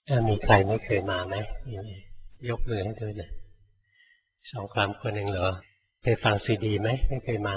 มีใครไม่เคยมาไหมยกมือให้ด้วยนะ2-3 คนเองเหรอเคยฟังซีดีไหมไม่เคยมา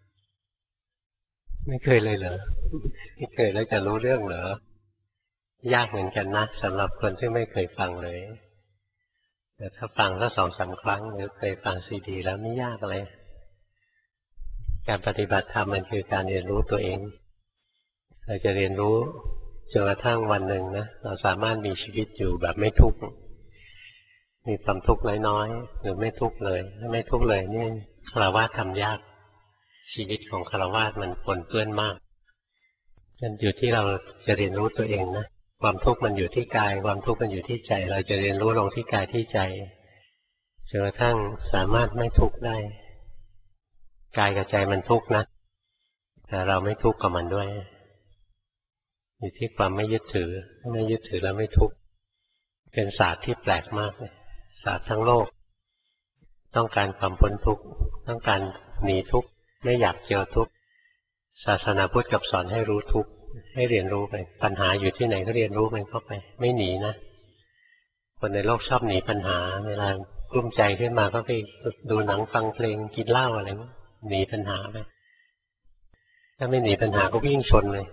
ไม่เคยเลยเหรอไม่เคยแล้วจะรู้เรื่องเหรอยากเหมือนกันนะสำหรับคนที่ไม่เคยฟังเลยแต่ถ้าฟังสัก2-3 ครั้งหรือเคยฟังซีดีแล้วไม่ยากเลยการปฏิบัติธรรมมันคือการเรียนรู้ตัวเองเราจะเรียนรู้จนกระทั่งวันหนึ่งนะเราสามารถมีชีวิตอยู่แบบไม่ทุกข์มีความทุกข์น้อยๆหรือไม่ทุกข์เลยถ้าไม่ทุกข์เลยนี่ฆราวาสทำยากชีวิตของฆราวาสมันปนเปื้อนมากนั่นอยู่ที่เราจะเรียนรู้ตัวเองนะความทุกข์มันอยู่ที่กายความทุกข์มันอยู่ที่ใจเราจะเรียนรู้ลงที่กายที่ใจจนกระทั่งสามารถไม่ทุกข์ได้กายกับใจมันทุกข์นะแต่เราไม่ทุกข์กับมันด้วยอยู่ที่ความไม่ยึดถือไม่ยึดถือแล้วไม่ทุกข์เป็นศาสตร์ที่แปลกมากเลยศาสตร์ทั้งโลกต้องการความพ้นทุกข์ต้องการหนีทุกข์ไม่อยากเจอทุกข์ศาสนาพุทธกับสอนให้รู้ทุกข์ให้เรียนรู้ไปปัญหาอยู่ที่ไหนก็เรียนรู้มันเข้าไปไม่หนีนะคนในโลกชอบหนีปัญหาเวลากลุ้มใจขึ้นมาก็ไปดูหนังฟังเพลงกินเหล้าอะไรหนีปัญหาไปถ้าไม่หนีปัญหาก็วิ่งชนเลย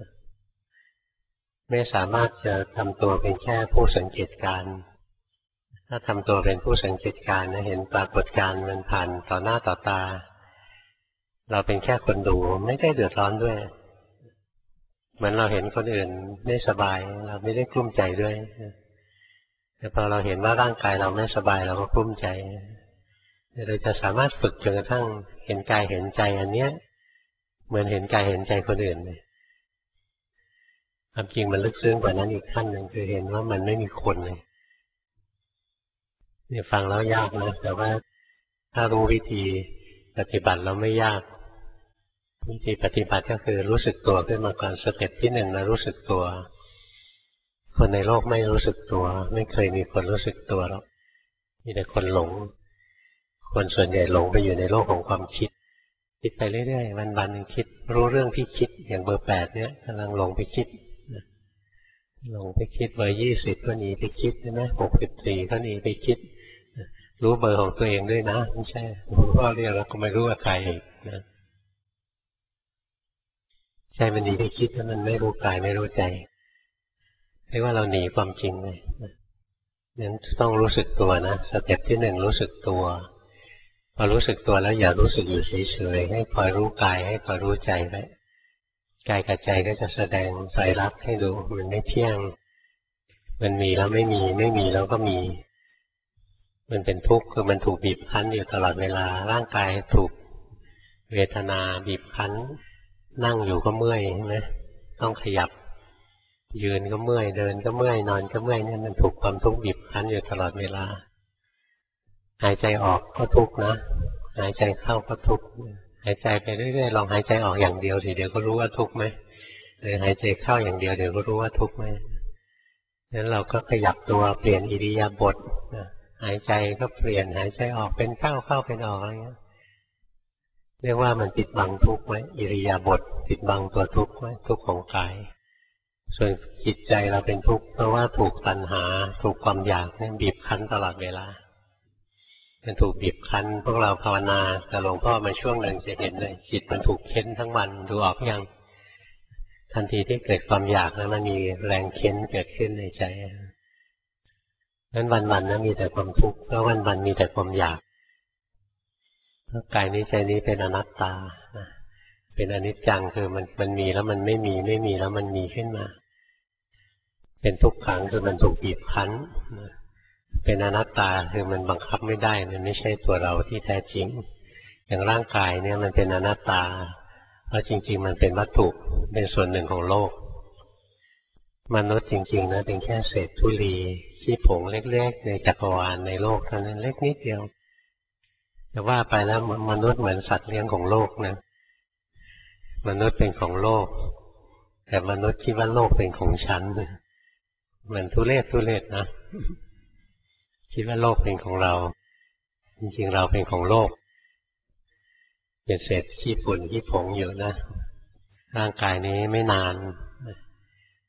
ไม่สามารถจะทำตัวเป็นแค่ผู้สังเกตการณ์ถ้าทำตัวเป็นผู้สังเกตการณ์นะเห็นปรากฏการณ์มันผ่านต่อหน้าต่อตาเราเป็นแค่คนดูไม่ได้เดือดร้อนด้วยเหมือนเราเห็นคนอื่นไม่สบายเราไม่ได้กลุ้มใจด้วยแต่พอเราเห็นว่าร่างกายเราไม่สบายเราก็กลุ้มใจเราจะสามารถฝึกจนกระทั่งเห็นกายเห็นใจอันเนี้ยเหมือนเห็นกายเห็นใจคนอื่นเลยความจริงมันลึกซึ้งกว่านั้นอีกขั้นหนึ่งคือเห็นว่ามันไม่มีคนเลยเนี่ยฟังแล้วยากนะแต่ว่าถ้ารู้วิธีปฏิบัติแล้วไม่ยากวิธีปฏิบัติก็คือรู้สึกตัวขึ้นมาก่อนสเต็ปที่ 1นะรู้สึกตัวคนในโลกไม่รู้สึกตัวไม่เคยมีคนรู้สึกตัวหรอกมีแต่คนหลงคนส่วนใหญ่หลงไปอยู่ในโลกของความคิดคิดไปเรื่อยๆวันๆนึงคิดรู้เรื่องที่คิดอย่างเบอร์8เนี่ยกำลังหลงไปคิดหลงไปคิดเบอร์20ก็หนีไปคิดใช่ไหม64ก็หนีไปคิดรู้เบอร์ของตัวเองด้วยนะไม่ใช่พ่อเรียกแล้วก็ไม่รู้ว่าใครอีกนะใจมันหนีไปคิดแล้วมันไม่รู้กายไม่รู้ใจเรียกว่าเราหนีความจริงเลยนั้นต้องรู้สึกตัวนะสเต็ปที่ 1รู้สึกตัวพอรู้สึกตัวแล้วอย่ารู้สึกอยู่เฉยๆให้คอยรู้กายให้คอยรู้ใจไว้กายกับใจก็จะแสดงไตรลักษณ์ให้ดูมันไม่เที่ยงมันมีแล้วไม่มีไม่มีแล้วก็มีมันเป็นทุกข์คือมันถูกบีบคั้นอยู่ตลอดเวลาร่างกายถูกเวทนาบีบคั้นนั่งอยู่ก็เมื่อยใช่ไหมต้องขยับยืนก็เมื่อยเดินก็เมื่อยนอนก็เมื่อยเนี่ยมันถูกความทุกข์บีบคั้นอยู่ตลอดเวลาหายใจออกก็ทุกข์นะหายใจเข้าก็ทุกข์หายใจไปเรื่อยๆลองหายใจออกอย่างเดียวทีเดียวก็รู้ว่าทุกข์ไหมหรือหายใจเข้าอย่างเดียวเดี๋ยวก็รู้ว่าทุกข์ไหมงั้นเราก็ขยับตัวเปลี่ยนอิริยาบถหายใจก็เปลี่ยนหายใจออกเป็นเข้าเข้าเป็นออกอะไรเงี้ยเรียกว่ามันปิดบังทุกข์ไว้อิริยาบถปิดบังตัวทุกข์ไว้ทุกข์ของกายส่วนจิตใจเราเป็นทุกข์เพราะว่าถูกตัณหาถูกความอยากเนี่ยบีบคั้นตลอดเวลามันถูกบีบคั้นพวกเราภาวนาแต่หลวงพ่อมาช่วงหนึ่งจะเห็นเลยจิตมันถูกเค้นทั้งวันดูออกยังทันทีที่เกิดความอยากแล้วมันมีแรงเค้นเกิดขึ้นในใจนั้นวันๆนั้นมีแต่ความทุกข์แล้ววันๆมีแต่ความอยากกายนี้ใจนี้เป็นอนัตตาเป็นอนิจจังคือมันมีแล้วมันไม่มีไม่มีแล้วมันมีขึ้นมาเป็นทุกขังคือมันถูกบีบคั้นเป็นอนัตตาคือมันบังคับไม่ได้มันไม่ใช่ตัวเราที่แท้จริงอย่างร่างกายเนี่ยมันเป็นอนัตตาเพราะจริงๆมันเป็นวัตถุเป็นส่วนหนึ่งของโลกมนุษย์จริงๆนะเป็นแค่เศษธุลีขี้ผงเล็กๆในจักรวาลในโลกเท่านั้นเล็กนิดเดียวแต่ว่าไปแล้วมนุษย์เหมือนสัตว์เลี้ยงของโลกนะมนุษย์เป็นของโลกแต่มนุษย์คิดว่าโลกเป็นของฉันเหมือนทุเรศนะคิดว่าโลกเป็นของเราจริงๆเราเป็นของโลกเป็นเศษขี้ฝุ่นขี้ผงอยู่นะร่างกายนี้ไม่นาน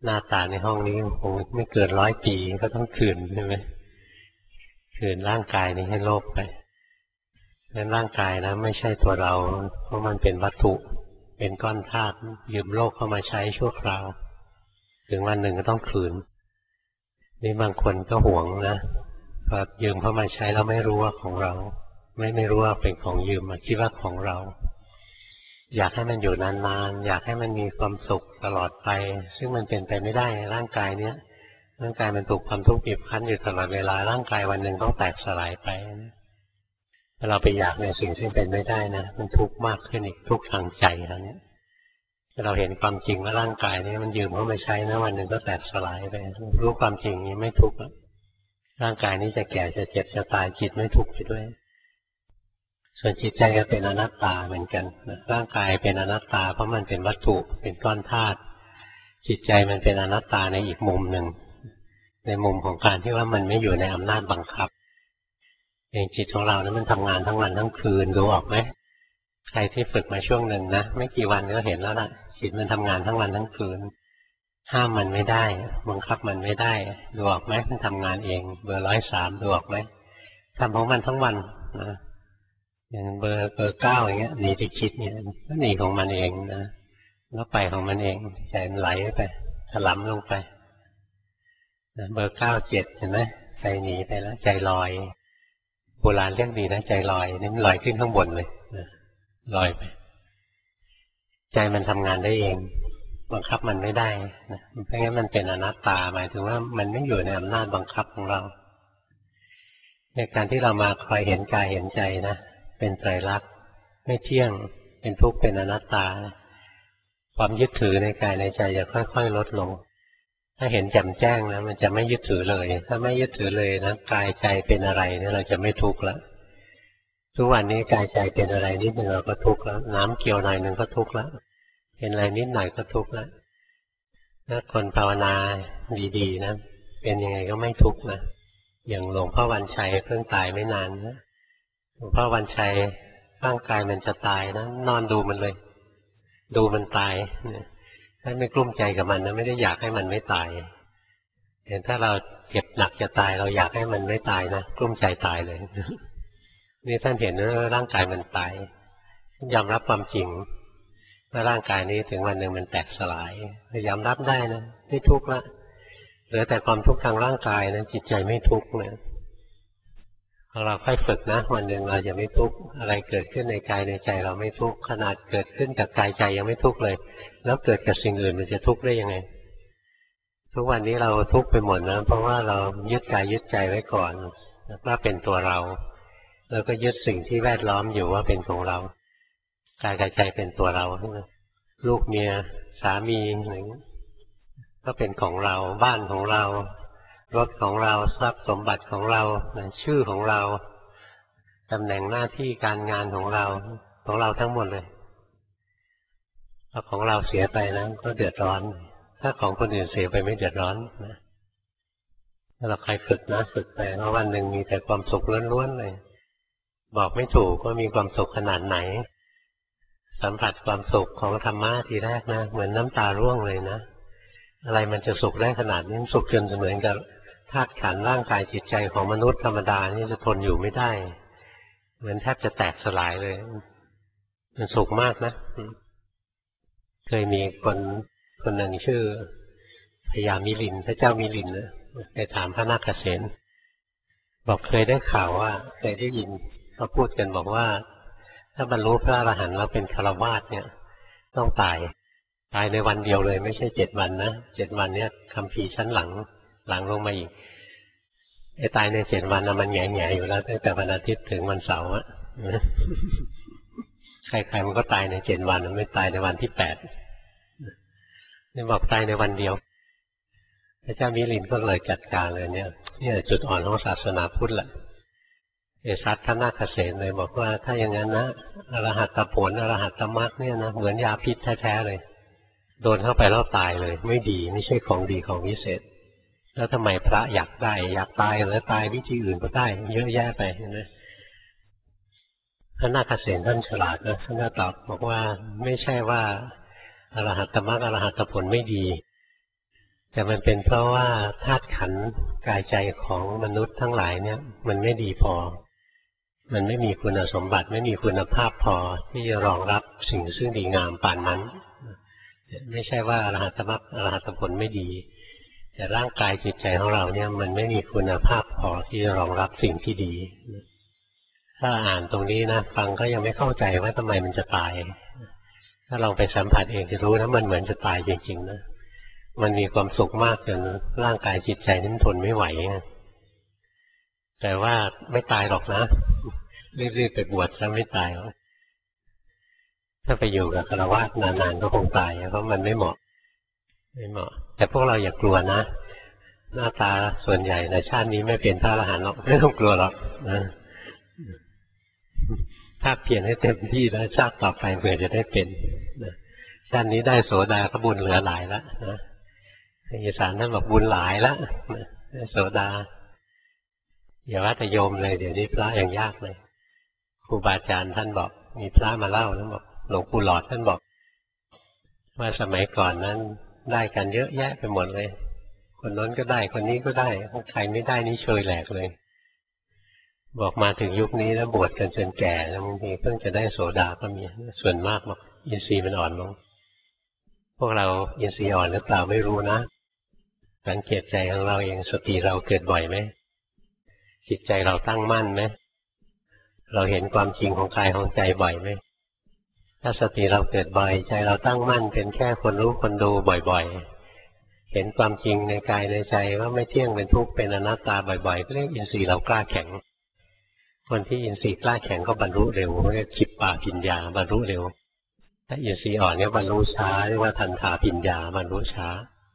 หน้าตาในห้องนี้คงไม่เกิน100 ปีก็ต้องคืนใช่ไหมคืนร่างกายนี้ให้โลกไปนั้นร่างกายนะไม่ใช่ตัวเราเพราะมันเป็นวัตถุเป็นก้อนธาตุยืมโลกเข้ามาใช้ชั่วคราวถึงวันหนึ่งก็ต้องคืนนี่บางคนก็หวงนะพอยืมเข้ามาใช้แล้วไม่รู้ว่าของเราไม่รู้ว่าเป็นของยืมมาคิดว่าของเราอยากให้มันอยู่นานๆอยากให้มันมีความสุขตลอดไปซึ่งมันเป็นไปไม่ได้ร่างกายเนี้ยร่างกายมันถูกความทุกข์บีบคั้นอยู่ตลอดเวลาร่างกายวันหนึ่งต้องแตกสลายไปถ้าเราไปอยากในสิ่งที่เป็นไม่ได้นะมันทุกข์มากขึ้นอีกทุกข์ทางใจแล้วเนี่ยถ้าเราเห็นความจริงว่าร่างกายนี้มันยืมเข้ามาใช้นะวันหนึ่งก็แตกสลายไปรู้ความจริงนี้ไม่ทุกข์ร่างกายนี้จะแก่จะเจ็บจะตายจิตไม่ทุกข์ไปด้วยส่วนจิตใจก็เป็นอนัตตาเหมือนกันร่างกายเป็นอนัตตาเพราะมันเป็นวัตถุเป็นก้อนธาตุจิตใจมันเป็นอนัตตาในอีกมุมหนึ่งในมุมของการที่ว่ามันไม่อยู่ในอำนาจบังคับเองจิตของเรานะมันทำงานทั้งวันทั้งคืนดูออกไหมใครที่ฝึกมาช่วงหนึ่งนะไม่กี่วันก็เห็นแล้วล่ะจิตมันทำงานทั้งวันทั้งคืนห้ามมันไม่ได้บังคับมันไม่ได้ดูออกไหมมันทำงานเองเบอร์103ดูออกไหมทำของมันทั้งวันนะอย่างเบอร์9อย่างเงี้ยหนีไปคิดเนี่ยก็หนีของมันเองนะแล้วไปของมันเองใจมันไหลไปถลำลงไปนะเบอร์97เห็นไหมใจหนีไปแล้วใจลอยโบราณเรียกดีนะใจลอยนี่มันลอยขึ้นข้างบนเลยนะลอยไปใจมันทำงานได้เองบังคับมันไม่ได้นะเพราะงั้นมันเป็นอนัตตาหมายถึงว่ามันไม่อยู่ในอำนาจบังคับของเราในการที่เรามาคอยเห็นกายเห็นใจนะเป็นไตรลักษณ์ไม่เที่ยงเป็นทุกข์เป็นอนัตตาความยึดถือในกายในใจจะค่อยๆลดลงถ้าเห็นแจ่มแจ้งนะมันจะไม่ยึดถือเลยถ้าไม่ยึดถือเลยนะกายใจเป็นอะไรเนี่ยเราจะไม่ทุกข์แล้วทุกวันนี้กายใจเป็นอะไรนิดหนึ่งเราก็ทุกข์แล้วน้ำเกี่ยวหน่อยหนึ่งก็ทุกข์แล้วเป็นอะไรนิดหน่อยก็ทุกข์แล้วถ้าคนภาวนาดีๆนะเป็นยังไงก็ไม่ทุกข์นะอย่างหลวงพ่อวันชัยเพิ่งตายไม่นานนะหลวงพ่อวันชัยร่างกายมันจะตายนะนอนดูมันเลยดูมันตายถ้าไม่กลุ้มใจกับมันนะไม่ได้อยากให้มันไม่ตายเห็นถ้าเราเจ็บหนักจะตายเราอยากให้มันไม่ตายนะกลุ้มใจตายเลยนี่ท่านเห็นว่าร่างกายมันตายยอมรับความจริงว่าร่างกายนี้ถึงวันหนึ่งมันแตกสลายยอมรับได้นะไม่ทุกข์ละเหลือแต่ความทุกข์ทางร่างกายนะจิตใจไม่ทุกข์นะเราค่อยฝึกนะวันหนึ่งเราจะไม่ทุกข์อะไรเกิดขึ้นในกายในใจเราไม่ทุกข์ขนาดเกิดขึ้นกับกายใจยังไม่ทุกข์เลยแล้วเกิดกับสิ่งอื่นมันจะทุกข์ได้ยังไงทุกวันนี้เราทุกข์ไปหมดนะเพราะว่าเรายึดกายยึดใจไว้ก่อนว่าเป็นตัวเราแล้วก็ยึดสิ่งที่แวดล้อมอยู่ว่าเป็นของเรากายกับใจเป็นตัวเราลูกเมียสามีอะไรก็เป็นของเราบ้านของเรารถของเราทรัพย์สมบัติของเราชื่อของเราตำแหน่งหน้าที่การงานของเราทั้งหมดเลยพอของเราเสียไปนะก็เดือดร้อนถ้าของคนอื่นเสียไปไม่เดือดร้อนนะถ้าเราใครฝึกนะฝึกไปเพราะวันหนึ่งมีแต่ความสุขล้วนๆเลยบอกไม่ถูกว่ามีความสุขขนาดไหนสัมผัสความสุขของธรรมะทีแรกนะเหมือนน้ำตาร่วงเลยนะอะไรมันจะสุขได้ขนาดนี้สุขจนเหมือนกับธาตุขันธ์ร่างกายจิตใจของมนุษย์ธรรมดานี่จะทนอยู่ไม่ได้เหมือนแทบจะแตกสลายเลยมันสุขมากนะเคยมีคนหนึ่งชื่อพญามิลินพระเจ้ามิลินนะไปถามพระนาคเษนบอกเคยได้ข่าวว่าเคยได้ยินเขาพูดกันบอกว่าถ้าบรรลุพระอรหันต์แล้วเป็นฆราวาสเนี่ยต้องตายในวันเดียวเลยไม่ใช่7 วันนะ7 วันเนี่ยคัมภีร์ชั้นหลังลงมาอีกไอ้ตายใน7 วันนะมันแง่ๆอยู่แล้วตั้งแต่วันอาทิตย์ถึงวันเสาร์อะใครๆมันก็ตายใน7 วันไม่ตายในวันที่8นี่บอกตายในวันเดียวพระเจ้ามิลินก็เลยจัดการเลยเนี่ยจุดอ่อนของศาสนาพุทธแหละเอซัตท่านนาคเษนเลยบอกว่าถ้าอย่างนั้นนะอรหัตผลอรหัตมรรคเนี่ยนะเหมือนยาพิษแท้ๆเลยโดนเข้าไปแล้วตายเลยไม่ดีไม่ใช่ของดีของวิเศษแล้วทำไมพระอยากได้อยากตายแล้วตายวิธีอื่นก็ได้เยอะแยะไปนะพระนาคเษนท่านฉลาดนะท่านตอบบอกว่าไม่ใช่ว่าอรหัตมรรคอรหัตผลไม่ดีแต่มันเป็นเพราะว่าธาตุขันธ์กายใจของมนุษย์ทั้งหลายเนี่ยมันไม่ดีพอมันไม่มีคุณสมบัติไม่มีคุณภาพพอที่จะรองรับสิ่งซึ่งดีงามปานนั้นไม่ใช่ว่าอรหัตมรรคอรหัตผลไม่ดีแต่ร่างกายจิตใจของเราเนี่ยมันไม่มีคุณภาพพอที่จะรองรับสิ่งที่ดีถ้าอ่านตรงนี้นะฟังก็ยังไม่เข้าใจว่าทำไมมันจะตายถ้าลองไปสัมผัสเองจะรู้นะมันเหมือนจะตายจริงๆนะมันมีความสุขมากจนร่างกายจิตใจนั้นทนไม่ไหวแต่ว่าไม่ตายหรอกนะรีบๆไปบวชแล้วไม่ตายหรอกถ้าไปอยู่กับฆราวาสนานๆก็คงตายเพราะมันไม่เหมาะแต่พวกเราอย่ากลัวนะหน้าตาส่วนใหญ่ในชาตินี้ไม่เป็นพระอรหันต์หรอกไม่ต้องกลัวหรอกนะถ้าเพียรให้เต็มที่แล้วชาติต่อไปเผื่อจะได้เป็นชาตินี้ได้โสดาก็บุญเหลือหลายแล้วนะอีสานท่านบอกบุญหลายแล้วโสดาอย่าว่าแต่โยมเลยเดี๋ยวนี้พระยังยากเลยครูบาอาจารย์ท่านบอกมีพระมาเล่าแล้วบอกหลวงปู่หลอดท่านบอกว่าสมัยก่อนนั้นได้กันเยอะแยะไปหมดเลยคนนั้นก็ได้คนนี้ก็ได้ใครไม่ได้นี่เชยแหลกเลยบอกมาถึงยุคนี้แล้วบวชกันจนแก่แล้วบางทีเพิ่งจะได้โสดาก็มีส่วนมากบอกอินทรีย์มันอ่อนลงพวกเราอินทรีย์อ่อนหรือเปล่าไม่รู้นะสังเกตใจของเราเองสติเราเกิดบ่อยไหมจิตใจเราตั้งมั่นไหมเราเห็นความจริงของกายของใจบ่อยไหมถ้าสติเราเกิดบ่อยใจเราตั้งมั่นเป็นแค่คนรู้คนดูบ่อยๆเห็นความจริงในกายในใจว่าไม่เที่ยงเป็นทุกข์เป็นอนัตตาบ่อยๆก็เรียกอินทรีย์เรากล้าแข็งคนที่อินทรีย์กล้าแข็งก็บรรลุเร็วเรียกขิปปาปัญญาบรรลุเร็วถ้าอินทรีย์อ่อนเนี่ยบรรลุช้าเรียกว่าทันถาปัญญาบรรลุช้า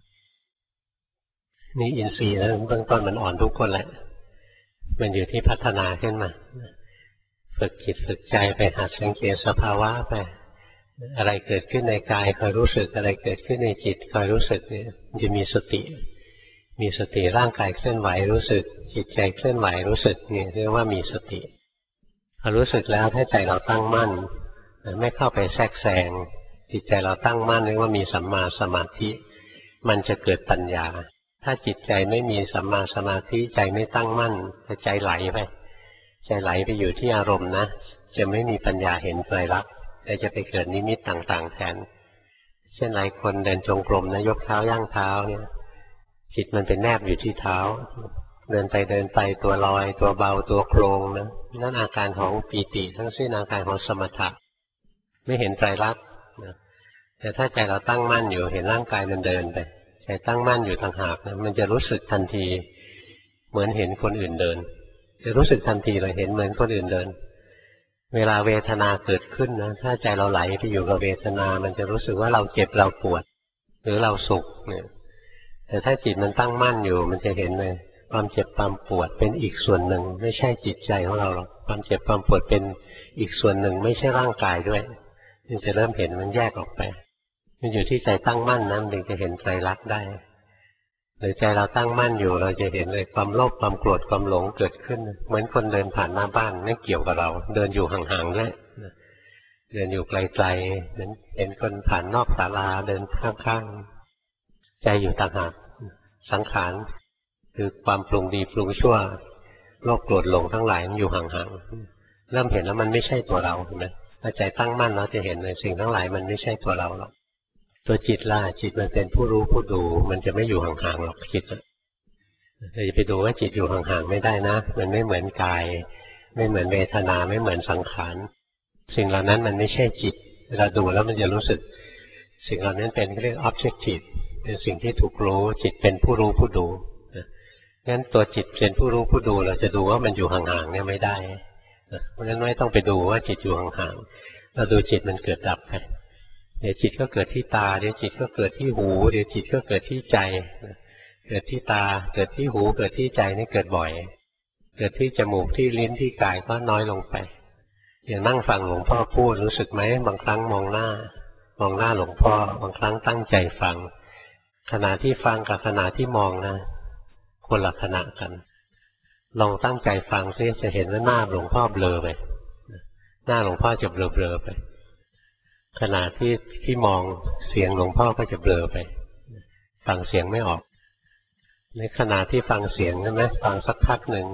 นี่อินทรีย์แล้วเบื้องต้นมันอ่อนทุกคนแหละมันอยู่ที่พัฒนาขึ้นมาฝึกจิตฝึกใจไปหัดสังเกตสภาวะไปอะไรเกิดขึ้นในกายคอยรู้สึกอะไรเกิดขึ้นในจิตคอยรู้สึกเนี่ยจะมีสติร่างกายเคลื่อนไหวรู้สึกจิตใจเคลื่อนไหวรู้สึกเนี่ยเรียกว่ามีสติพอรู้สึกแล้วถ้าใจเราตั้งมั่นไม่เข้าไปแทรกแซงจิตใจเราตั้งมั่นเรียกว่ามีสัมมาสมาธิมันจะเกิดปัญญาถ้าจิตใจไม่มีสัมมาสมาธิใจไม่ตั้งมั่นจะใจไหลไปอยู่ที่อารมณ์นะจะไม่มีปัญญาเห็นไตรลักษณ์แต่จะไปเกิดนิมิตต่างๆแทนเช่นหลายคนเดินจงกรมนะยกเท้าย่างเท้าเนี่ยจิตมันเป็นแนบอยู่ที่เท้าเดินไปตัวลอยตัวเบาตัวโครงนะนั่นอาการของปีติทั้งสิ้นอาการของสมถะไม่เห็นไตรลักษณ์นะแต่ถ้าใจเราตั้งมั่นอยู่เห็นร่างกายมันเดินไปใจตั้งมั่นอยู่ต่างหากนะมันจะรู้สึกทันทีเหมือนเห็นคนอื่นเดินจะรู้สึกทันทีเลยเห็นเหมือนคนอื่นเดินเวลาเวทนาเกิดขึ้นนะถ้าใจเราไหลไปอยู่กับเวทนามันจะรู้สึกว่าเราเจ็บเราปวดหรือเราสุขเนี่ยแต่ถ้าจิตมันตั้งมั่นอยู่มันจะเห็นเลยความเจ็บความปวดเป็นอีกส่วนหนึ่งไม่ใช่จิตใจของเราหรอกความเจ็บความปวดเป็นอีกส่วนหนึ่งไม่ใช่ร่างกายด้วยมันจะเริ่มเห็นมันแยกออกไปมันอยู่ที่ใจตั้งมั่นนั้นถึงจะเห็นไตรลักษณ์ได้หรือใจเราตั้งมั่นอยู่เราจะเห็นเลยความโลภความโกรธความหลงเกิดขึ้นเหมือนคนเดินผ่านหน้าบ้านไม่เกี่ยวกับเราเดินอยู่ห่างๆด้วยเดินอยู่ไกลๆเห็นคนผ่านนอกศาลาเดินข้างๆใจอยู่ต่างหากสังขารคือความปรุงดีปรุงชั่วโลภโกรธหลงทั้งหลายมันอยู่ห่างๆเริ่มเห็นแล้วมันไม่ใช่ตัวเราเห็นไหมถ้าใจตั้งมั่นเราจะเห็นเลยสิ่งทั้งหลายมันไม่ใช่ตัวเราหรอกตัวจิตล่ะจิตมันเป็นผู้รู้ผู้ดูมันจะไม่อยู่ห่างๆหรอกจิตเราจะไปดูว่าจิตอยู่ห่างๆไม่ได้นะมันไม่เหมือนกายไม่เหมือนเวทนาไม่เหมือนสังขารสิ่งเหล่านั้นมันไม่ใช่จิตเราดูแล้วมันจะรู้สึกสิ่งเหล่านั้นเป็นเรียก objective เป็นสิ่งที่ถูกรู้จิตเป็นผู้รู้ผู้ดูงั้นตัวจิตเป็นผู้รู้ผู้ดูเราจะดูว่ามันอยู่ห่างๆเนี่ยไม่ได้เพราะฉะนั้นไม่ต้องไปดูว่าจิตอยู่ห่างๆเราดูจิตมันเกิดดับไปเดี๋ยวจิตก็เกิดที่ตาเดี๋ยวจิตก็เกิดที่หูเดี๋ยวจิตก็เกิดที่ใจเกิดที่ตาเกิดที่หูเกิดที่ใจนี่เกิดบ่อยเกิดที่จมูกที่ลิ้นที่กายก็น้อยลงไปอย่างนั่งฟังหลวงพ่อพูดรู้สึกไหมบางครั้งมองหน้าหลวงพ่อบางครั้งตั้งใจฟังขณะที่ฟังกับขณะที่มองนะคนละขณะกันลองตั้งใจฟังซิจะเห็นว่าหน้าหลวงพ่อเบลอไปหน้าหลวงพ่อจะเบลอไปขณะที่มองเสียงหลวงพ่อก็จะเบลอไปฟังเสียงไม่ออกในขณะที่ฟังเสียงใช่ไหมฟังสักพักหนึ่ง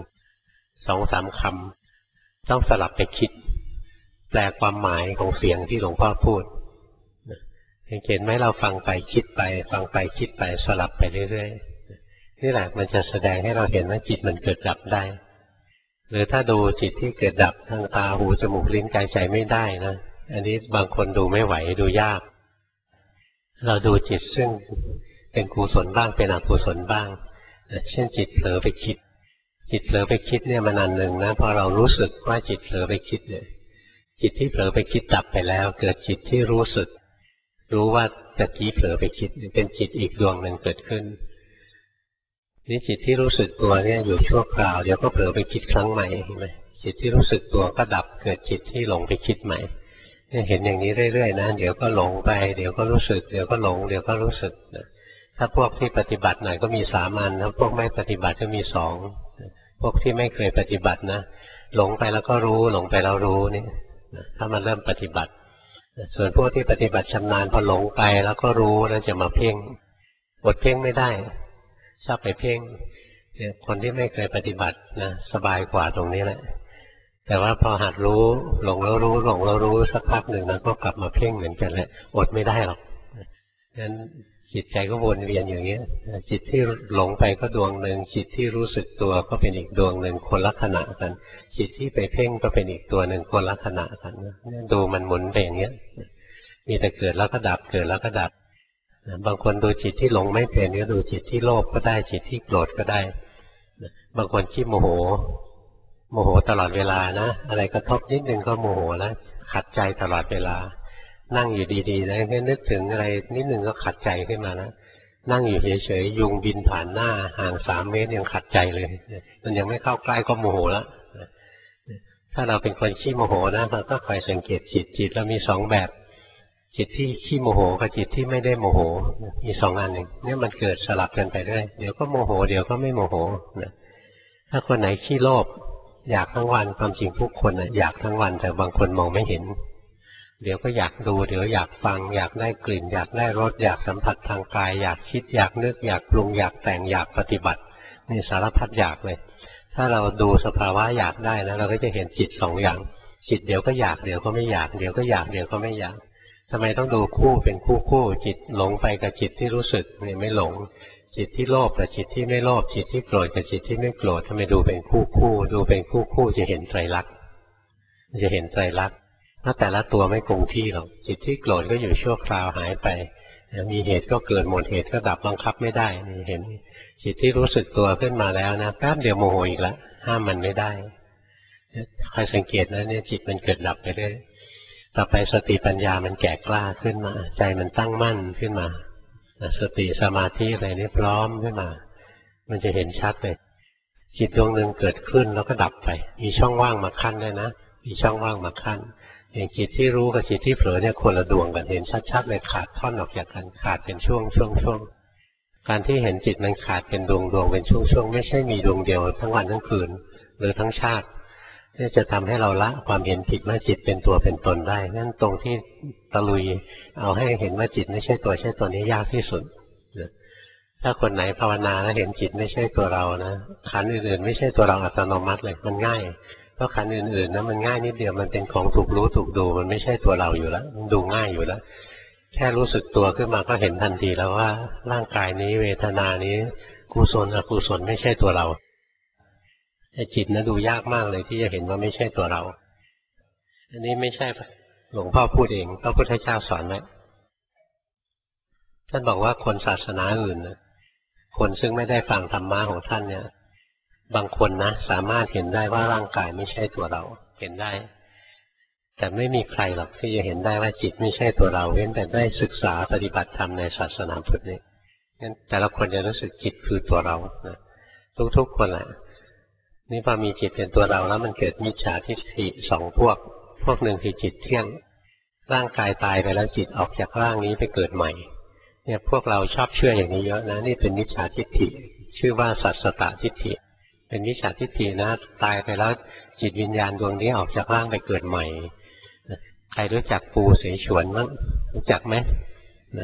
2-3 คำต้องสลับไปคิดแปลความหมายของเสียงที่หลวงพ่อพูดเห็นไหมเราฟังไปคิดไปฟังไปคิดไปสลับไปเรื่อยๆนี่แหละมันจะแสดงให้เราเห็นว่าจิตมันเกิดดับได้หรือถ้าดูจิตที่เกิดดับทางตาหูจมูกลิ้นกายใจไม่ได้นะอันนี้บางคนดูไม่ไหวดูยากเราดูจิตซึ่งเป็นกุศลบ้างเป็นอกุศลบ้างเช่นจิตเผลอไปคิดจิตเผลอไปคิดเนี่ยมันอันหนึ่งนะพอเรารู้สึกว่าจิตเผลอไปคิดเนี่ยจิตที่เผลอไปคิดดับไปแล้วเกิดจิตที่รู้สึกรู้ว่าตะกี้เผลอไปคิดเป็นจิตอีกดวงหนึ่งเกิดขึ้นนี่จิตที่รู้สึกตัวเนี่ยอยู่ชั่วคราวเดี๋ยวก็เผลอไปคิดครั้งใหม่เห็นไหมจิตที่รู้สึกตัวก็ดับเกิดจิตที่หลงไปคิดใหม่เห็นอย่างนี้เรื่อยๆนะเดี๋ยวก็หลงไปเดี๋ยวก็รู้สึกเดี๋ยวก็หลงเดี๋ยวก็รู้สึกถ้าพวกที่ปฏิบัติหน่อยก็มี3 อันถ้าพวกไม่ปฏิบัติก็มี2พวกที่ไม่เคยปฏิบัตินะหลงไปแล้วก็รู้หลงไปแล้วรู้นี่ถ้ามันเริ่มปฏิบัติส่วนพวกที่ปฏิบัติชำนาญพอหลงไปแล้วก็รู้แล้วจะมาเพ่งอดเพ่งไม่ได้ชอบไปเพ่งคนที่ไม่เคยปฏิบัตินะสบายกว่าตรงนี้แหละแต่ว่าพอหัดรู้หลงแล้วรู้หลงแล้วรู้สักพักหนึ่งนะก็กลับมาเพ่งเหมือนกันแหละอดไม่ได้หรอกงั้นจิตใจก็วนเวียนอย่างนี้จิตที่หลงไปก็ดวงหนึ่งจิตที่รู้สึกตัวก็เป็นอีกดวงหนึ่งคนละขณะกันจิตที่ไปเพ่งก็เป็นอีกตัวหนึ่งคนละขณะกันดูมันหมุนไปอย่างนี้มีแต่เกิดแล้วก็ดับเกิดแล้วก็ดับบางคนดูจิตที่หลงไม่เป็นก็ดูจิตที่โลภก็ได้จิตที่โกรธก็ได้บางคนที่โมโหตลอดเวลานะอะไรกระทบนิดนึงก็โมโหแล้วขัดใจตลอดเวลานั่งอยู่ดีๆนะแค่นึกถึงอะไรนิดนึงก็ขัดใจขึ้นมาแล้วนั่งอยู่เฉยๆยุงบินผ่านหน้าห่าง3 เมตรยังขัดใจเลยมันยังไม่เข้าใกล้ก็โมโหแล้วถ้าเราเป็นคนขี้โมโหนะเราก็คอยสังเกตจิตเรามี2 แบบจิตที่ขี้โมโหกับจิตที่ไม่ได้โมโหมี2 อันหนึ่งเนี่ยมันเกิดสลับกันไปเรื่อยเดี๋ยวก็โมโหเดี๋ยวก็ไม่โมโหนะถ้าคนไหนขี้โลภอยากทั้งวันความจริงทุกคนอยากทั้งวันแต่บางคนมองไม่เห็นเดี๋ยวก็อยากดูเดี๋ยวอยากฟังอยากได้กลิ่นอยากได้รสอยากสัมผัสทางกายอยากคิดอยากนึกอยากปรุงอยากแต่งอยากปฏิบัตินี่สารพัดอยากเลยถ้าเราดูสภาวะอยากได้นะเราก็จะเห็นจิต2 อย่างจิตเดี๋ยวก็อยากเดี๋ยวก็ไม่อยากเดี๋ยวก็อยากเดี๋ยวก็ไม่อยากทำไมต้องดูคู่เป็นคู่จิตหลงไปกับจิตที่รู้สึกเนี่ยไม่หลงจิตที่โลภกับจิตที่ไม่โลภจิตที่โกรธกับจิตที่ไม่โกรธทำไมดูเป็นคู่ดูเป็นคู่จะเห็นไตรลักษณ์จะเห็นไตรลักษณ์ถ้าแต่ละตัวไม่คงที่หรอกจิตที่โกรธก็อยู่ชั่วคราวหายไปมีเหตุก็เกิดหมดเหตุก็ดับบังคับไม่ได้เห็นจิตที่รู้สึกตัวขึ้นมาแล้วนะแป๊บเดียวโมโหอีกแล้วห้ามมันไม่ได้ใครสังเกตนะเนี่ยจิตมันเกิดดับไปเรื่อยต่อไปสติปัญญามันแก่กล้าขึ้นมาใจมันตั้งมั่นขึ้นมาสติสมาธิอะไรนี่พร้อมขึ้นมามันจะเห็นชัดเลยจิตดวงหนึ่งเกิดขึ้นแล้วก็ดับไปมีช่องว่างมาขั้นด้วยนะมีช่องว่างมาขั้นอย่างจิตที่รู้กับจิตที่เผลอเนี่ยคนละดวงกันเห็นชัดๆเลยขาดท่อนออกจากกันขาดเป็นช่วงการที่เห็นจิตมันขาดเป็นดวงเป็นช่วงไม่ใช่มีดวงเดียวทั้งวันทั้งคืนหรือทั้งชาตินี่จะทำให้เราละความเห็นผิดว่าจิตเป็นตัวเป็นตนได้นั่นตรงที่ตะลุยเอาให้เห็นว่าจิตไม่ใช่ตัวใช่ตนนี้ยากที่สุดถ้าคนไหนภาวนาแล้วเห็นจิตไม่ใช่ตัวเรานะขันธ์อื่นๆไม่ใช่ตัวเราอัตโนมัติเลยมันง่ายเพราะขันธ์อื่นๆนะมันง่ายนิดเดียวมันเป็นของถูกรู้ถูกดูมันไม่ใช่ตัวเราอยู่แล้วมันดูง่ายอยู่แล้วแค่รู้สึกตัวขึ้นมาก็เห็นทันทีแล้วว่าร่างกายนี้เวทนานี้กุศลอกุศลไม่ใช่ตัวเราแต่จิตนะดูยากมากเลยที่จะเห็นว่าไม่ใช่ตัวเราอันนี้ไม่ใช่หลวงพ่อพูดเองพระพุทธเจ้าสอนไว้ท่านบอกว่าคนศาสนาอื่นนะคนซึ่งไม่ได้ฟังธรรมะของท่านเนี่ยบางคนนะสามารถเห็นได้ว่าร่างกายไม่ใช่ตัวเราเห็นได้แต่ไม่มีใครหรอกที่จะเห็นได้ว่าจิตไม่ใช่ตัวเราเว้นแต่ได้ศึกษาปฏิบัติธรรมในศาสนาพุทธนี่งั้นแต่ละคนจะรู้สึกจิตคือตัวเรานะทุกคนแหละนี่พอมีจิตเป็นตัวเราแล้วมันเกิดมิจฉาทิฏฐิ2 พวกหนึ่งคือจิตเที่ยงร่างกายตายไปแล้วจิตออกจากร่างนี้ไปเกิดใหม่เนี่ยพวกเราชอบเชื่ออย่างนี้เยอะนะนี่เป็นมิจฉาทิฏฐิชื่อว่าสัสสตทิฏฐิเป็นมิจฉาทิฏฐินะตายไปแล้วจิตวิญญาณดวงนี้ออกจากร่างไปเกิดใหม่ใครรู้จักปูเสฉวนมั้งรู้จักไหมนะ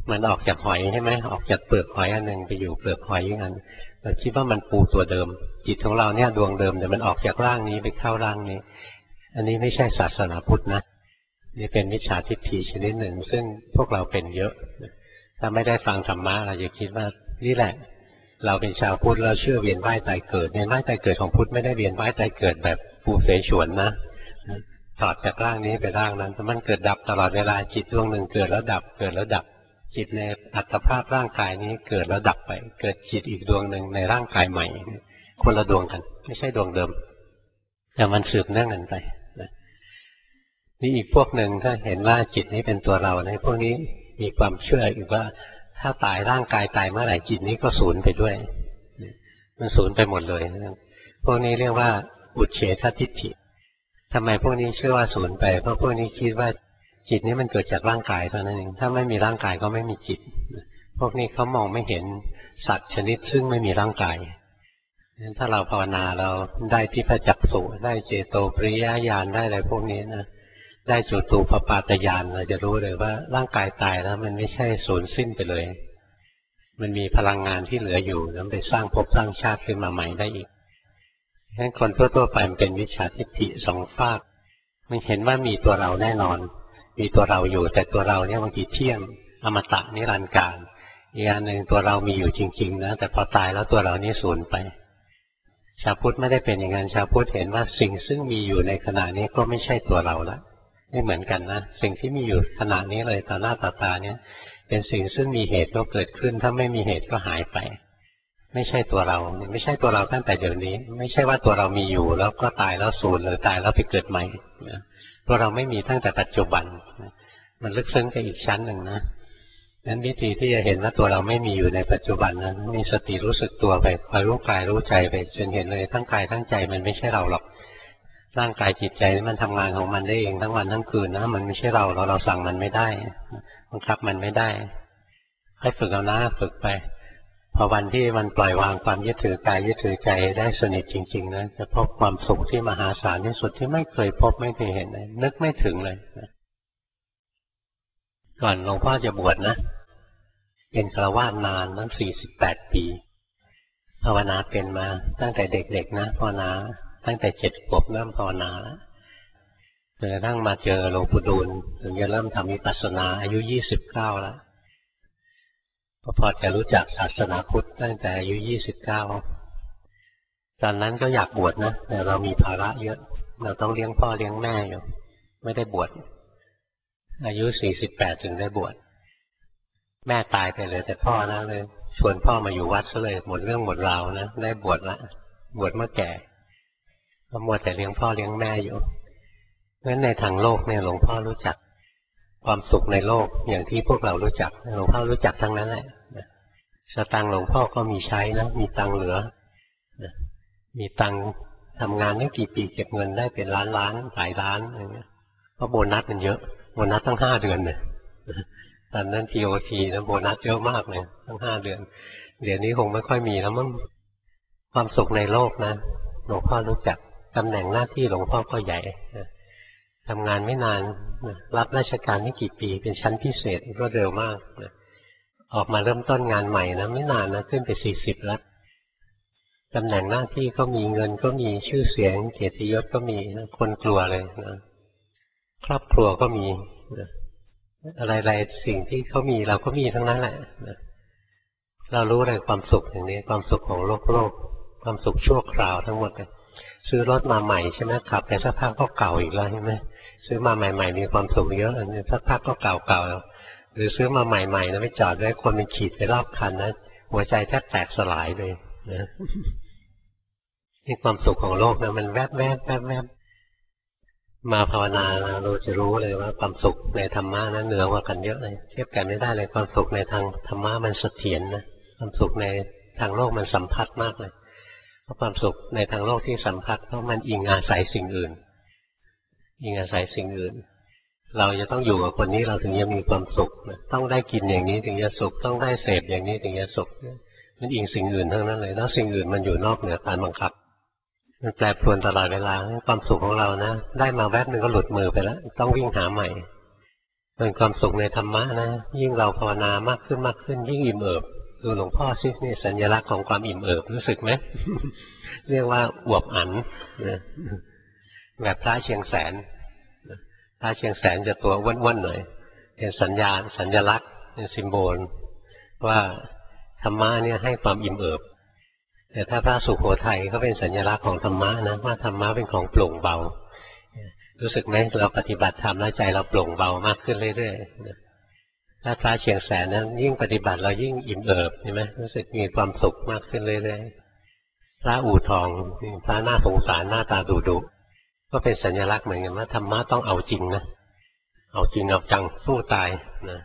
มันออกจากหอยใช่ไหมออกจากเปลือกหอยอันหนึ่งไปอยู่เปลือกหอยอีกอันเราคิดว่ามันปูตัวเดิมจิตของเราเนี่ยดวงเดิมแต่มันออกจากร่างนี้ไปเข้าร่างนี้อันนี้ไม่ใช่ศาสนาพุทธนะนี่เป็นมิจฉาทิฏฐิชนิดหนึ่งซึ่งพวกเราเป็นเยอะถ้าไม่ได้ฟังธรรมะเราจะคิดว่านี่แหละเราเป็นชาวพุทธเราเชื่อเวียนว่ายตายเกิดเวียนว่ายตายเกิดของพุทธไม่ได้เวียนว่ายตายเกิดแบบปูเสฉวนนะถอดจากร่างนี้ไปร่างนั้นแต่มันเกิดดับตลอดเวลาจิตดวงหนึ่งเกิดแล้วดับเกิดแล้วดับจิตในอัตภาพร่างกายนี้เกิดแล้วดับไปเกิดจิตอีกดวงหนึ่งในร่างกายใหม่คนละดวงกันไม่ใช่ดวงเดิมแต่มันสืบเนื่องกันไปนี่อีกพวกหนึ่งถ้าเห็นว่าจิตนี้เป็นตัวเราในพวกนี้มีความเชื่ออีกว่าถ้าตายร่างกายตายเมื่อไหร่จิตนี้ก็สูญไปด้วยมันสูญไปหมดเลยพวกนี้เรียกว่าอุเฉททิฏฐิทำไมพวกนี้เชื่อว่าสูญไปเพราะพวกนี้คิดว่าจิตนี้มันเกิดจากร่างกายเท่านั้นเองถ้าไม่มีร่างกายก็ไม่มีจิตพวกนี้เขามองไม่เห็นสัตว์ชนิดซึ่งไม่มีร่างกายถ้าเราภาวนาเราได้ทิพจักษุได้เจโตปริยญาณได้อะไรพวกนี้นะได้จุตูปปาตญาณเราจะรู้เลยว่าร่างกายตายแล้วมันไม่ใช่สูญสิ้นไปเลยมันมีพลังงานที่เหลืออยู่แล้วไปสร้างภพสร้างชาติขึ้นมาใหม่ได้อีกฉะนั้นคนทั่วๆไปมันเป็นมิจฉาทิฏฐิสองฝากมันเห็นว่ามีตัวเราแน่นอนมีตัวเราอยู่แต่ตัวเราเนี่ยบางทีเที่ยงอมตะนิรันดร์กาลอีกอันหนึ่งตัวเรามีอยู่จริงๆนะแต่พอตายแล้วตัวเรานี่สูญไปชาวพุทธไม่ได้เป็นอย่างนั้นชาวพุทธเห็นว่าสิ่งซึ่งมีอยู่ในขณะนี้ก็ไม่ใช่ตัวเราละไม่เหมือนกันนะสิ่งที่มีอยู่ขณะนี้เลยต่อหน้าต่อตาเนี่ยเป็นสิ่งซึ่งมีเหตุก็เกิดขึ้นถ้าไม่มีเหตุก็หายไปไม่ใช่ตัวเราไม่ใช่ตัวเราตั้งแต่เดี๋ยวนี้ไม่ใช่ว่าตัวเรามีอยู่แล้วก็ตายแล้วสูญหรือตายแล้วไปเกิดใหม่ตัวเราไม่มีตั้งแต่ปัจจุบันมันลึกซึ้งไปอีกชั้นหนึ่งนะนั้นวิธีที่จะเห็นว่าตัวเราไม่มีอยู่ในปัจจุบันนั้นมีสติรู้สึกตัวไปคอยรู้กายรู้ใจไปจนเห็นเลยทั้งกายทั้งใจมันไม่ใช่เราหรอกร่างกายจิตใจมันทำงานของมันได้เองทั้งวันทั้งคืนนะมันไม่ใช่เราสั่งมันไม่ได้บังคับมันไม่ได้ให้ฝึกเอานะฝึกไปพอวันที่มันปล่อยวางความยึดถือกายยึดถือใจได้สนิทจริงๆนะจะพบความสุขที่มหาศาลที่สุดที่ไม่เคยพบไม่เคยเห็นเลยนึกไม่ถึงเลยก่อนหลวงพ่อจะบวชนะเป็นฆราวาสนานตั้ง48 ปีภาวนาเป็นมาตั้งแต่เด็กๆนะภาวนาตั้งแต่7 ขวบเริ่มภาวนาแล้วจนกระทั่งมาเจอหลวงปู่ดูลถึงจะเริ่มทำวิปัสสนาอายุ29แล้วพอจะรู้จักศาสนาพุทธตั้งแต่อายุ29ตอนนั้นก็อยากบวชนะแต่เรามีภาระเยอะเราต้องเลี้ยงพ่อเลี้ยงแม่อยู่ไม่ได้บวชอายุ48ถึงได้บวชแม่ตายไปเลยแต่พ่อนะเลยชวนพ่อมาอยู่วัดซะเลยหมดเรื่องหมดราวนะได้บวชละบวชเมื่อแก่ก็มัวแต่เลี้ยงพ่อเลี้ยงแม่อยู่งั้นในทางโลกเนี่ยหลวงพ่อรู้จักความสุขในโลกอย่างที่พวกเรารู้จักหลวงพ่อรู้จักทั้งนั้นแหละสตังค์หลวงพ่อก็มีใช้นะมีตังค์เหลือมีตังค์ทำงานไม่กี่ปีเก็บเงินได้เป็นล้านหลายล้านอะไรเงี้ยเพราะโบนัสมันเยอะโบนัสตั้ง5 เดือนเนี่ยตอนนั้น TOT นะโบนัสเยอะมากเลยตั้ง5 เดือนเดี๋ยวนี้คงไม่ค่อยมีแล้วมั้งความสุขในโลกนะหลวงพ่อรู้จักตำแหน่งหน้าที่หลวงพ่อก็ใหญ่ทำงานไม่นานรับราชการไม่กี่ปีเป็นชั้นพิเศษก็เร็วมากออกมาเริ่มต้นงานใหม่นะไม่นานนะขึ้นไป40แล้วตำแหน่งหน้าที่ก็มีเงินก็มีชื่อเสียงเกียรติยศก็มีนะคนกลัวเลยนะครอบครัวก็มีนะอะไรๆสิ่งที่เขามีเราก็มีทั้งนั้นแหละนะเรารู้เลยความสุขอย่างนี้ความสุขของโลกความสุขชั่วคราวทั้งหมดเลยซื้อรถมาใหม่ใช่ไหมขับแต่สักพักก็เก่าอีกแล้วใช่ไหมซื้อมาใหม่ๆมีความสุขเยอะอันนี้สักพักก็เก่าหรือซื้อมาใหม่ๆนะไม่จอดไว้คนมันขีดไปรอบคันนะหัวใจแทบแตกสลายเลยนะนี่ความสุขของโลกนะมันแวบมาภาวนาเราจะรู้เลยว่าความสุขในธรรมะนั้นเหนือกว่ากันเยอะเลยเทียบกันไม่ได้เลยความสุขในทางธรรมะมันเสถียรนะความสุขในทางโลกมันสัมผัสมากเลยเพราะความสุขในทางโลกที่สัมผัสเพราะมันอิงอาศัยสิ่งอื่นเราจะต้องอยู่กับคนนี้เราถึงจะมีความสุขต้องได้กินอย่างนี้ถึงจะสุขต้องได้เสพอย่างนี้ถึงจะสุขมันอิงสิ่งอื่นทั้งนั้นเลยแล้วสิ่งอื่นมันอยู่นอกเหนือการบังคับมันแปรปรวนตลอดเวลาความสุขของเรานะได้มาแวบนึงก็หลุดมือไปแล้วต้องวิ่งหาใหม่เป็นความสุขในธรรมะนะยิ่งเราภาวนามากขึ้นมากขึ้นยิ่งอิ่มเอิบดูหลวงพ่อซินี่สัญลักษณ์ของความอิ่มเอิบรู้สึกไหม เรียกว่าอวบอันนะแบบพระเชียงแสนพระเชียงแสนจะตัวอ้วนๆหน่อยเป็นสัญลักษณ์เป็นซิมโบลว่าธรรมะเนี่ยให้ความอิ่มเอิบแต่ถ้าพระสุโขทัยก็เป็นสัญลักษณ์ของธรรมะนะว่าธรรมะเป็นของโปร่งเบารู้สึกไหมเราปฏิบัติธรรมแล้วใจเราโปร่งเบามากขึ้นเรื่อยๆถ้าพระเชียงแสนนั้นยิ่งปฏิบัติเรายิ่งอิ่มเอิบเห็นไหมรู้สึกมีความสุขมากขึ้นเรื่อยๆพระอู่ทองพระหน้าสงสารหน้าตาดุก็เป็นสัญลักษณ์เหมือนกันว่าธรรมะต้องเอาจริงนะเอาจริงเอาจังสู้ตายนะ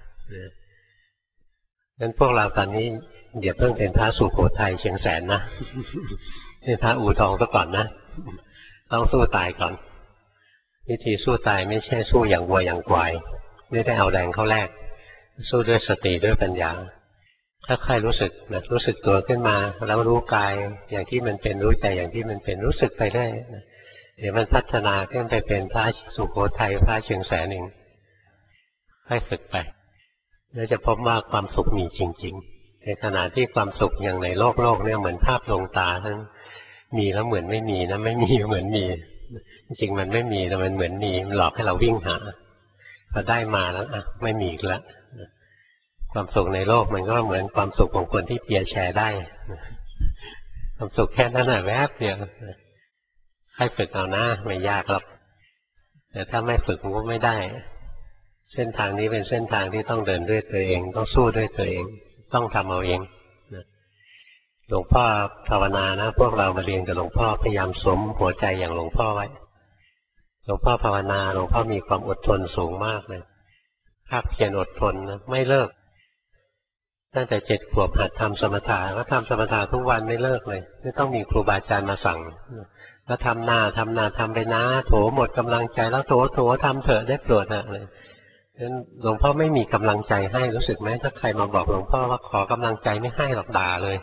งั้นพวกเราตอนนี้อย่าเพิ่งเป็นพระสุโขทัยเชียงแสนนะเป็นพระอู่ทองซะก่อนนะต้องสู้ตายก่อนวิธีสู้ตายไม่ใช่สู้อย่างวัวอย่างควายไม่ได้เอาแรงเข้าแลกสู้ด้วยสติด้วยปัญญาถ้าใครรู้สึกนะรู้สึกตัวขึ้นมาแล้วรู้กายอย่างที่มันเป็นรู้ใจอย่างที่มันเป็นรู้สึกไปได้เดี๋ยวมันพัฒนาขึ้นไปเป็นพระสุโขทัยพระเชียงแสนเองให้ฝึกไปแล้วจะพบว่าความสุขมีจริงๆในขณะที่ความสุขอย่างในโลกเนี่ยเหมือนภาพลวงตาทั้งมีแล้วเหมือนไม่มีนะไม่มีเหมือนมีจริงมันไม่มีแต่มันเหมือนมีมันหลอกให้เราวิ่งหาพอได้มาแล้วอ่ะไม่มีอีกแล้วความสุขในโลกมันก็เหมือนความสุขของคนที่เปียร์แชร์ได้ความสุขแค่นั้นแหละแวบเดียวให้ฝึกเอานะไม่ยากหรอกแต่ถ้าไม่ฝึกมันก็ไม่ได้เส้นทางนี้เป็นเส้นทางที่ต้องเดินด้วยตัวเองต้องสู้ด้วยตัวเองต้องทำเอาเองหลวงพ่อภาวนานะพวกเรามาเรียนกับหลวงพ่อพยายามสมหัวใจอย่างหลวงพ่อไว้หลวงพ่อภาวนาหลวงพ่อมีความอดทนสูงมากเลยภาคเพียรอดทนนะไม่เลิกตั้งแต่7 ขวบหัดทำสมถะก็ทำสมถะทุกวันไม่เลิกเลยไม่ต้องมีครูบาอาจารย์มาสั่งก็ทำทำไปนะโถหมดกำลังใจแล้วโถทำเถอะได้โปรดนะเลยงั้นหลวงพ่อไม่มีกำลังใจให้รู้สึกไหมถ้าใครมาบอกหลวงพ่อว่าขอกำลังใจไม่ให้หรอกด่าเลย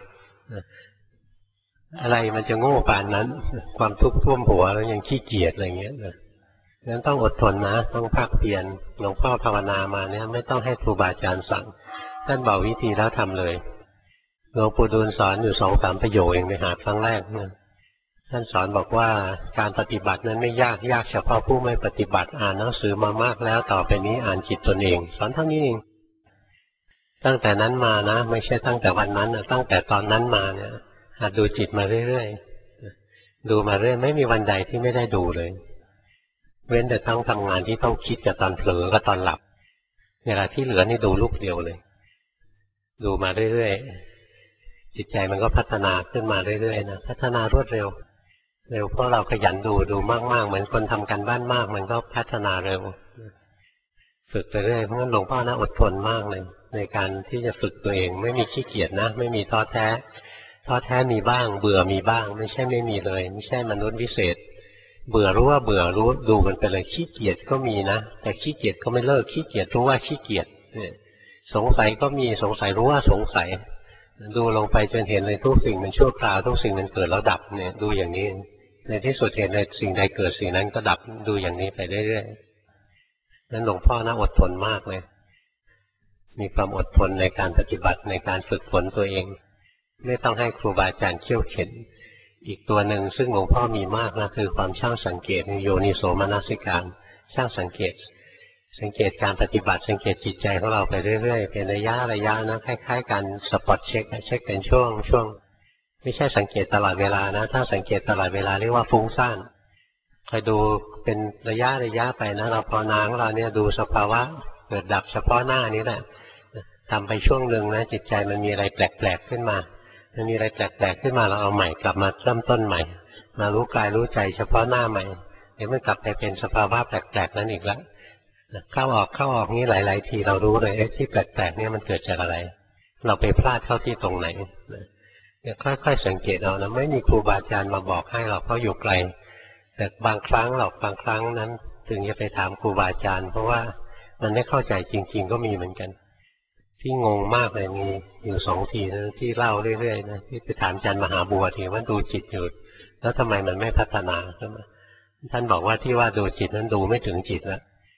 อะไรมันจะโง่ป่านนั้นความทุกข์ท่วมหัวแล้วยังขี้เกียจอะไรเงี้ยงั้นต้องอดทนนะต้องภาคเพียรหลวงพ่อภาวนามาเนี่ยไม่ต้องให้ครูบาอาจารย์สั่งท่านบอกวิธีแล้วทำเลยหลวงปู่ดูลสอนอยู่2-3 ประโยคเองไปหาครั้งแรกเนี่ยท่านสอนบอกว่าการปฏิบัตินั้นไม่ยากเฉพาะผู้ไม่ปฏิบัติอ่านหนังสือมามากแล้วต่อไปนี้อ่านจิตตนเองสอนเท่านี้เองตั้งแต่นั้นมานะไม่ใช่ตั้งแต่วันนั้นนะตั้งแต่ตอนนั้นมาเนี่ยหัดดูจิตมาเรื่อยๆดูมาเรื่อยไม่มีวันใดที่ไม่ได้ดูเลยเว้นแต่ต้องทำงานที่ต้องคิดกับตอนเผลอกับตอนหลับเวลาที่เหลือนี่ดูลูกเดียวเลยดูมาเรื่อยๆจิตใจมันก็พัฒนาขึ้นมาเรื่อยๆนะพัฒนารวดเร็วเพราะเราขยันดูมากๆเหมือนคนทำการบ้านมากมันก็พัฒนาเร็วฝึกไปเรื่อยเพราะงั้นหลวงพ่อนะอดทนมากเลยในการที่จะฝึกตัวเองไม่มีขี้เกียจนะไม่มีท้อแท้มีบ้างเบื่อมีบ้างไม่ใช่ไม่มีเลยไม่ใช่มนุษย์วิเศษเบื่อรู้ว่าเบื่อรู้ดูมันไปเลยขี้เกียจก็มีนะแต่ขี้เกียจก็ไม่เลิกขี้เกียจรู้ว่าขี้เกียจสงสัยก็มีสงสัยรู้ว่าสงสัยดูลงไปจนเห็นเลยทุกสิ่งมันชั่วคราวทุกสิ่งมันเกิดแล้วดับเนี่ยดูอย่างนี้ในที่สุดเห็นเลยสิ่งใดเกิดสิ่งนั้นก็ดับดูอย่างนี้ไปเรื่อยๆนั้นหลวงพ่อน่าอดทนมากเลยมีความอดทนในการปฏิบัติในการฝึกฝนตัวเองไม่ต้องให้ครูบาอาจารย์เขี่ยวเข็นอีกตัวหนึ่งซึ่งหลวงพ่อมีมากนะคือความช่างสังเกตโยนิโสมนสิการช่างสังเกตการปฏิบัติสังเกตจิตใจของเราไปเรื่อยๆเป็นระยะนะคล้ายๆกันสปอตเช็คเป็นช่วงไม่ใช่สังเกตตลอดเวลานะถ้าสังเกตตลอดเวลาเรียกว่าฟุ้งซ่านคอยดูเป็นระยะไปนะเราภาวนาของเราเนี่ยดูสภาวะเกิดดับเฉพาะหน้านี้แหละทำไปช่วงหนึ่งนะจิตใจมันมีอะไรแปลกๆขึ้นมามันมีอะไรแปลกๆขึ้นมาเราเอาใหม่กลับมาเริ่มต้นใหม่มารู้กายรู้ใจเฉพาะหน้าใหม่เดี๋ยวมันกลับไปเป็นสภาวะแปลกๆนั้นอีกแล้วเข้าออกนี้หลายๆทีเรารู้เลยที่แปลกๆเนี่ยมันเกิดจากอะไรเราไปพลาดเข้าที่ตรงไหนเนี่ยค่อยๆสังเกตเอานะไม่มีครูบาอาจารย์มาบอกให้หรอกเพราะอยู่ไกลแต่บางครั้งนั้นถึงจะไปถามครูบาอาจารย์เพราะว่ามันไม่เข้าใจจริงๆก็มีเหมือนกันที่งงมากเลยมีอยู่2 ทีนะที่เล่าเรื่อยๆนะที่ไปถามอาจารย์มหาบัวทีว่าดูจิตอยู่แล้วทำไมมันไม่พัฒนาท่านบอกว่าที่ว่าดูจิตนั้นดูไม่ถึงจิตแล้ว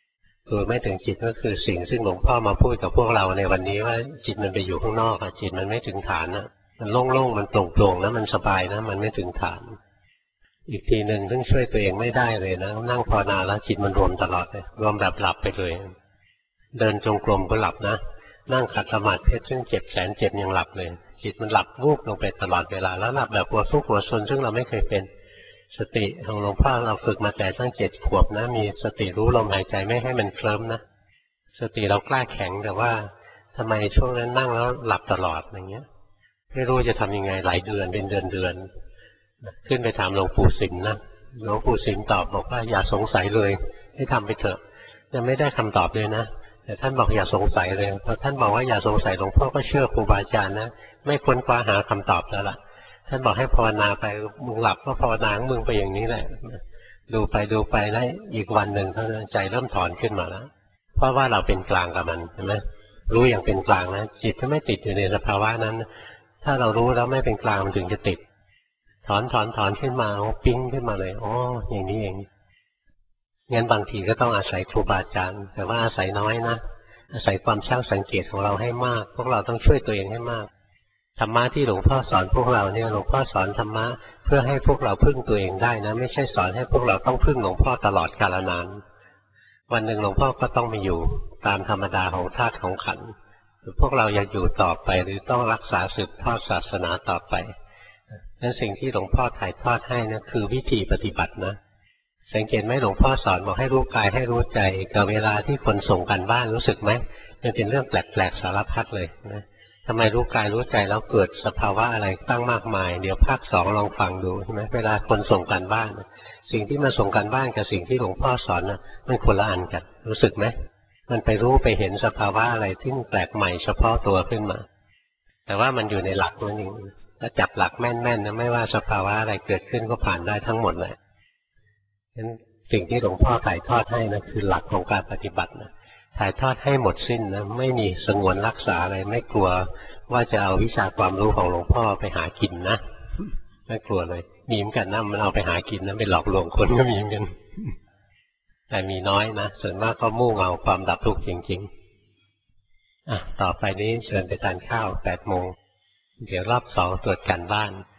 ดูไม่ถึงจิตก็คือสิ่งซึ่งหลวงพ่อมาพูดกับพวกเราในวันนี้ว่าจิตมันไปอยู่ข้างนอกอะจิตมันไม่ถึงฐานนะมันโล่งๆมันโปร่งๆนะมันสบายนะมันไม่ถึงฐานอีกทีหนึ่งซึ่งช่วยตัวเองไม่ได้เลยนะนั่งภาวนาแล้วจิตมันรวมตลอดเลยรวมแบบหลับไปเลยเดินจงกรมก็หลับนะนั่งขัดสมาธิเพชรซึ่งเจ็บแขนเจ็บยังหลับเลยจิตมันหลับวูบลงไปตลอดเวลาแล้วหลับแบบหัวซุกหัวซนซึ่งเราไม่เคยเป็นสติของหลวงพ่อเราฝึกมาแต่ตั้ง7 ขวบนะมีสติรู้ลมหายใจไม่ให้มันเคลิ้มนะสติเรากล้าแข็งแต่ว่าทำไมช่วงนั้นนั่งแล้วหลับตลอดอย่างเงี้ยไม่รู้จะทำยังไงหลายเดือนเป็นเดือนขึ้นไปถามหลวงปู่สิมนะหลวงปู่สิมตอบบอกว่าอย่าสงสัยเลยให้ทำไปเถอะยังไม่ได้คำตอบเลยนะแต่ท่านบอกอย่าสงสัยเลยพอท่านบอกว่าอย่าสงสัยหลวงพ่อก็เชื่อครูบาอาจารย์นะไม่ค้นคว้าหาคำตอบแล้วล่ะท่านบอกให้ภาวนาไปมึงหลับก็ภาวนาของมึงไปอย่างนี้แหละดูไปแล้วอีกวันหนึ่งเท่านั้นใจเริ่มถอนขึ้นมาแล้วเพราะว่าเราเป็นกลางกับมันใช่ไหมรู้อย่างเป็นกลางนะจิตจะไม่ติดอยู่ในสภาวะนั้นถ้าเรารู้แล้วไม่เป็นกลางมันถึงจะติดถอนขึ้นมาปิ้งขึ้นมาเลยอ๋ออย่างนี้เองงั้นบางทีก็ต้องอาศัยครูบาอาจารย์แต่ว่าอาศัยน้อยนะอาศัยความช่างสังเกตของเราให้มากพวกเราต้องช่วยตัวเองให้มากธรรมะที่หลวงพ่อสอนพวกเราเนี่ยหลวงพ่อสอนธรรมะเพื่อให้พวกเราพึ่งตัวเองได้นะไม่ใช่สอนให้พวกเราต้องพึ่งหลวงพ่อตลอดกาลนานวันหนึ่งหลวงพ่อก็ต้องมาอยู่ตามธรรมดาของธาตุของขันธ์พวกเราอยากอยู่ต่อไปหรือต้องรักษาสืบทอดศาสนาต่อไปนั้นสิ่งที่หลวงพ่อถ่ายทอดให้นะคือวิธีปฏิบัตินะสังเกตไหมหลวงพ่อสอนบอกให้รู้กายให้รู้ใจกับเวลาที่คนส่งกันบ้านรู้สึกไหมมันเป็นเรื่องแปลกๆสารพัดเลยนะทำไมรู้กายรู้ใจแล้วเกิดสภาวะอะไรตั้งมากมายเดี๋ยวภาค2ลองฟังดูใช่ไหมเวลาคนส่งกันบ้านสิ่งที่มาส่งกันบ้านกับสิ่งที่หลวงพ่อสอนนะมันคนละอันกันรู้สึกไหมมันไปรู้ไปเห็นสภาวะอะไรที่แปลกใหม่เฉพาะตัวขึ้นมาแต่ว่ามันอยู่ในหลักนั่นเองถ้าจับหลักแม่นๆนะไม่ว่าสภาวะอะไรเกิดขึ้นก็ผ่านได้ทั้งหมดเลยนั้นสิ่งที่หลวงพ่อถ่ายทอดให้นะคือหลักของการปฏิบัตินะถ่ายทอดให้หมดสิ้นนะไม่มีสงวนรักษาอะไรไม่กลัวว่าจะเอาวิชาความรู้ของหลวงพ่อไปหากินนะไม่กลัวเลยมีเหมือนกันนะมันเอาไปหากินนะไปหลอกลวงคนก็มีเหมือนกันแต่มีน้อยนะส่วนมากก็มุ่งเอาความดับทุกข์จริงๆต่อไปนี้เชิญไปทานข้าว8 โมงเดี๋ยวรอบ2ตรวจการบ้าน